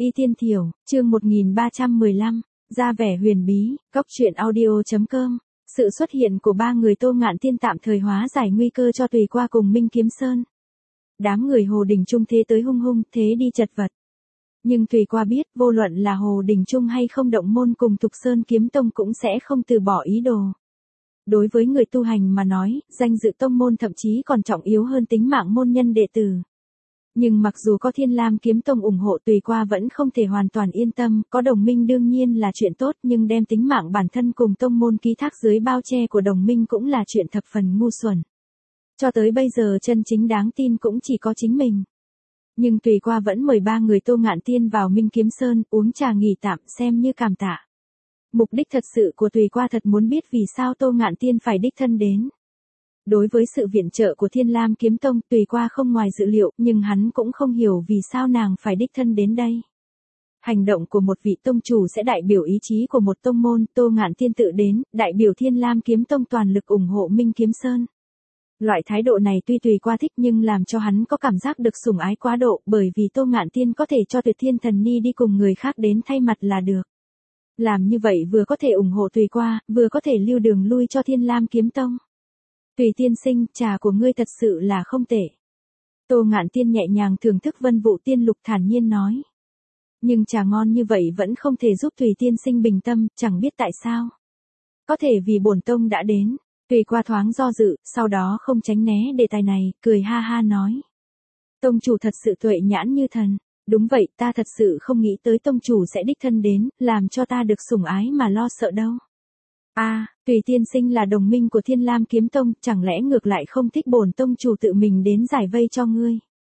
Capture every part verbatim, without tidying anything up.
Y Tiên Thiểu, chương một nghìn ba trăm mười lăm, ra vẻ huyền bí, cốc truyện audio chấm com. Sự xuất hiện của ba người Tô Ngạn Tiên tạm thời hóa giải nguy cơ cho Tùy Qua cùng Minh Kiếm Sơn. Đám người Hồ Đình Trung thế tới hung hung, thế đi chật vật. Nhưng Tùy Qua biết, vô luận là Hồ Đình Trung hay không động môn cùng Thục Sơn Kiếm Tông cũng sẽ không từ bỏ ý đồ. Đối với người tu hành mà nói, danh dự tông môn thậm chí còn trọng yếu hơn tính mạng môn nhân đệ tử. Nhưng mặc dù có Thiên Lam Kiếm Tông ủng hộ, Tùy Qua vẫn không thể hoàn toàn yên tâm, có đồng minh đương nhiên là chuyện tốt, nhưng đem tính mạng bản thân cùng tông môn ký thác dưới bao che của đồng minh cũng là chuyện thập phần ngu xuẩn. Cho tới bây giờ chân chính đáng tin cũng chỉ có chính mình. Nhưng Tùy Qua vẫn mời ba người Tô Ngạn Tiên vào Minh Kiếm Sơn, uống trà nghỉ tạm xem như cảm tạ. Mục đích thật sự của Tùy Qua thật muốn biết vì sao Tô Ngạn Tiên phải đích thân đến. Đối với sự viện trợ của Thiên Lam Kiếm Tông, Tùy Qua không ngoài dự liệu, nhưng hắn cũng không hiểu vì sao nàng phải đích thân đến đây. Hành động của một vị tông chủ sẽ đại biểu ý chí của một tông môn, Tô Ngạn Tiên tự đến, đại biểu Thiên Lam Kiếm Tông toàn lực ủng hộ Minh Kiếm Sơn. Loại thái độ này tuy Tùy Qua thích nhưng làm cho hắn có cảm giác được sủng ái quá độ, bởi vì Tô Ngạn Tiên có thể cho Tuyệt Thiên Thần Ni đi cùng người khác đến thay mặt là được. Làm như vậy vừa có thể ủng hộ Tùy Qua, vừa có thể lưu đường lui cho Thiên Lam Kiếm Tông. Tùy tiên sinh, trà của ngươi thật sự là không tệ. Tô Ngạn Tiên nhẹ nhàng thưởng thức Vân Vụ Tiên Lục thản nhiên nói. Nhưng trà ngon như vậy vẫn không thể giúp Tùy tiên sinh bình tâm, chẳng biết tại sao. Có thể vì bổn tông đã đến. Tùy Qua thoáng do dự, sau đó không tránh né đề tài này, cười ha ha nói. Tông chủ thật sự tuệ nhãn như thần. Đúng vậy, ta thật sự không nghĩ tới tông chủ sẽ đích thân đến, làm cho ta được sủng ái mà lo sợ đâu. A, à, Tùy tiên sinh là đồng minh của Thiên Lam Kiếm Tông, chẳng lẽ ngược lại không thích bổn tông chủ tự mình đến giải vây cho ngươi?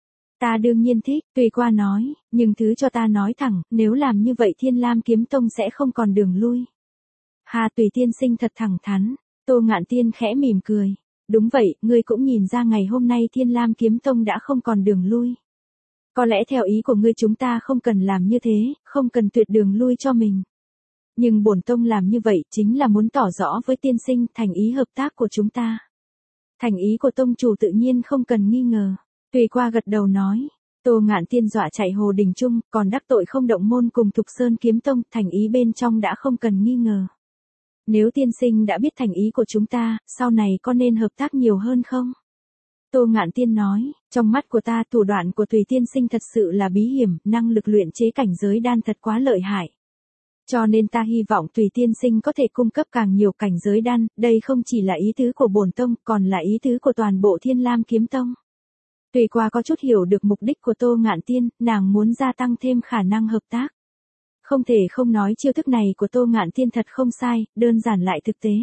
Ta đương nhiên thích, Tùy Qua nói, nhưng thứ cho ta nói thẳng, nếu làm như vậy Thiên Lam Kiếm Tông sẽ không còn đường lui. Hà, Tùy tiên sinh thật thẳng thắn. Tô Ngạn Tiên khẽ mỉm cười. Đúng vậy, ngươi cũng nhìn ra ngày hôm nay Thiên Lam Kiếm Tông đã không còn đường lui. Có lẽ theo ý của ngươi chúng ta không cần làm như thế, không cần tuyệt đường lui cho mình. Nhưng bổn tông làm như vậy chính là muốn tỏ rõ với tiên sinh thành ý hợp tác của chúng ta. Thành ý của tông chủ tự nhiên không cần nghi ngờ. Tùy Qua gật đầu nói. Tô Ngạn Tiên dọa chạy Hồ Đình Trung, còn đắc tội không động môn cùng Thục Sơn Kiếm Tông, thành ý bên trong đã không cần nghi ngờ. Nếu tiên sinh đã biết thành ý của chúng ta, sau này có nên hợp tác nhiều hơn không? Tô Ngạn Tiên nói, trong mắt của ta thủ đoạn của Tùy tiên sinh thật sự là bí hiểm, năng lực luyện chế cảnh giới đan thật quá lợi hại. Cho nên ta hy vọng Tùy tiên sinh có thể cung cấp càng nhiều cảnh giới đan, đây không chỉ là ý tứ của bổn tông, còn là ý tứ của toàn bộ Thiên Lam Kiếm Tông. Tùy Qua có chút hiểu được mục đích của Tô Ngạn Tiên, nàng muốn gia tăng thêm khả năng hợp tác. Không thể không nói chiêu thức này của Tô Ngạn Tiên thật không sai, đơn giản lại thực tế.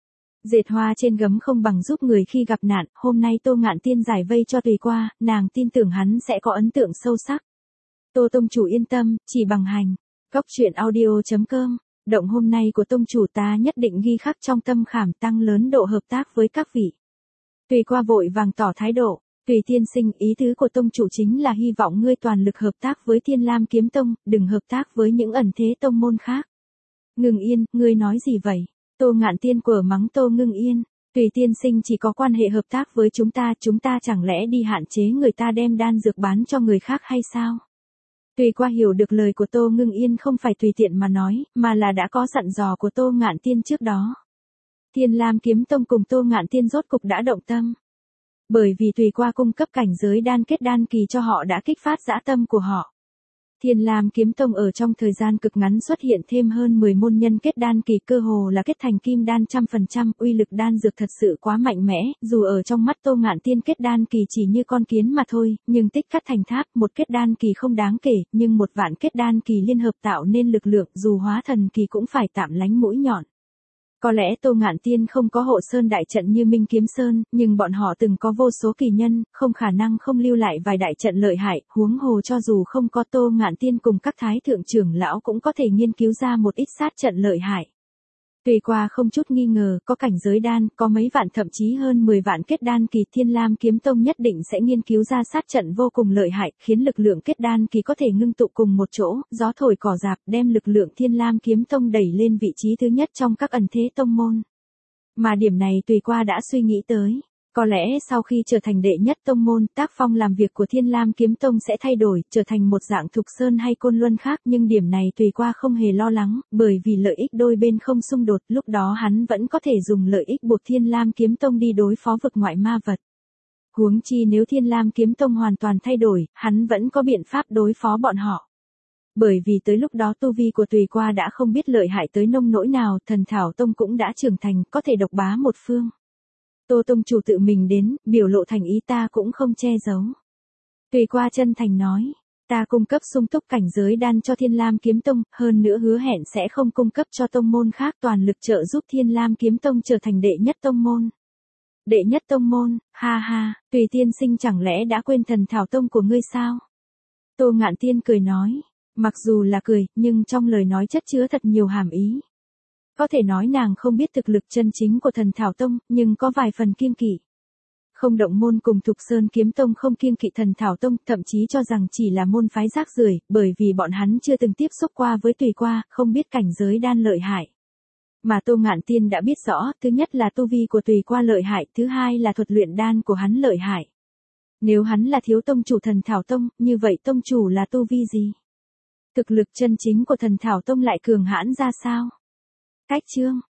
Dệt hoa trên gấm không bằng giúp người khi gặp nạn, hôm nay Tô Ngạn Tiên giải vây cho Tùy Qua, nàng tin tưởng hắn sẽ có ấn tượng sâu sắc. Tô tông chủ yên tâm, chỉ bằng hành. Cốc truyện audio chấm com, động hôm nay của tông chủ ta nhất định ghi khắc trong tâm khảm, tăng lớn độ hợp tác với các vị. Tùy Qua vội vàng tỏ thái độ. Tùy tiên sinh, ý tứ của tông chủ chính là hy vọng ngươi toàn lực hợp tác với Thiên Lam Kiếm Tông, đừng hợp tác với những ẩn thế tông môn khác. Ngưng Yên, ngươi nói gì vậy? Tô Ngạn Tiên quở mắng Tô Ngưng Yên. Tùy tiên sinh chỉ có quan hệ hợp tác với chúng ta, chúng ta chẳng lẽ đi hạn chế người ta đem đan dược bán cho người khác hay sao? Tùy Qua hiểu được lời của Tô Ngưng Yên không phải tùy tiện mà nói, mà là đã có dặn dò của Tô Ngạn Tiên trước đó. Thiên Lam Kiếm Tông cùng Tô Ngạn Tiên rốt cục đã động tâm. Bởi vì Tùy Qua cung cấp cảnh giới đan kết đan kỳ cho họ đã kích phát dã tâm của họ. Thiên Lam Kiếm Tông ở trong thời gian cực ngắn xuất hiện thêm hơn mười môn nhân kết đan kỳ, cơ hồ là kết thành kim đan trăm phần trăm, uy lực đan dược thật sự quá mạnh mẽ, dù ở trong mắt Tô Ngạn Tiên kết đan kỳ chỉ như con kiến mà thôi, nhưng tích cắt thành tháp, một kết đan kỳ không đáng kể, nhưng một vạn kết đan kỳ liên hợp tạo nên lực lượng, dù hóa thần kỳ cũng phải tạm lánh mũi nhọn. Có lẽ Tô Ngạn Tiên không có hộ sơn đại trận như Minh Kiếm Sơn, nhưng bọn họ từng có vô số kỳ nhân, không khả năng không lưu lại vài đại trận lợi hại, huống hồ cho dù không có Tô Ngạn Tiên cùng các thái thượng trưởng lão cũng có thể nghiên cứu ra một ít sát trận lợi hại. Tùy Qua không chút nghi ngờ, có cảnh giới đan, có mấy vạn thậm chí hơn mười vạn kết đan kỳ, Thiên Lam Kiếm Tông nhất định sẽ nghiên cứu ra sát trận vô cùng lợi hại, khiến lực lượng kết đan kỳ có thể ngưng tụ cùng một chỗ, gió thổi cỏ rạp, đem lực lượng Thiên Lam Kiếm Tông đẩy lên vị trí thứ nhất trong các ẩn thế tông môn. Mà điểm này Tùy Qua đã suy nghĩ tới. Có lẽ sau khi trở thành đệ nhất tông môn, tác phong làm việc của Thiên Lam Kiếm Tông sẽ thay đổi, trở thành một dạng Thục Sơn hay Côn Luân khác, nhưng điểm này Tùy Qua không hề lo lắng, bởi vì lợi ích đôi bên không xung đột, lúc đó hắn vẫn có thể dùng lợi ích buộc Thiên Lam Kiếm Tông đi đối phó vực ngoại ma vật. Huống chi nếu Thiên Lam Kiếm Tông hoàn toàn thay đổi, hắn vẫn có biện pháp đối phó bọn họ. Bởi vì tới lúc đó tu vi của Tùy Qua đã không biết lợi hại tới nông nỗi nào, Thần Thảo Tông cũng đã trưởng thành, có thể độc bá một phương. Tô Tông chủ tự mình đến, biểu lộ thành ý ta cũng không che giấu. Tùy Qua chân thành nói, ta cung cấp sung túc cảnh giới đan cho Thiên Lam Kiếm Tông, hơn nữa hứa hẹn sẽ không cung cấp cho tông môn khác, toàn lực trợ giúp Thiên Lam Kiếm Tông trở thành đệ nhất tông môn. Đệ nhất tông môn, ha ha, Tùy tiên sinh chẳng lẽ đã quên Thần Thảo Tông của ngươi sao? Tô Ngạn Tiên cười nói, mặc dù là cười, nhưng trong lời nói chất chứa thật nhiều hàm ý. Có thể nói nàng không biết thực lực chân chính của Thần Thảo Tông, nhưng có vài phần kiêng kỵ. Không động môn cùng Thục Sơn Kiếm Tông không kiêng kỵ Thần Thảo Tông, thậm chí cho rằng chỉ là môn phái rác rưởi, bởi vì bọn hắn chưa từng tiếp xúc qua với Tùy Qua, không biết cảnh giới đan lợi hại. Mà Tô Ngạn Tiên đã biết rõ, thứ nhất là tu vi của Tùy Qua lợi hại, thứ hai là thuật luyện đan của hắn lợi hại. Nếu hắn là thiếu tông chủ Thần Thảo Tông, như vậy tông chủ là tu vi gì? Thực lực chân chính của Thần Thảo Tông lại cường hãn ra sao? Cách chương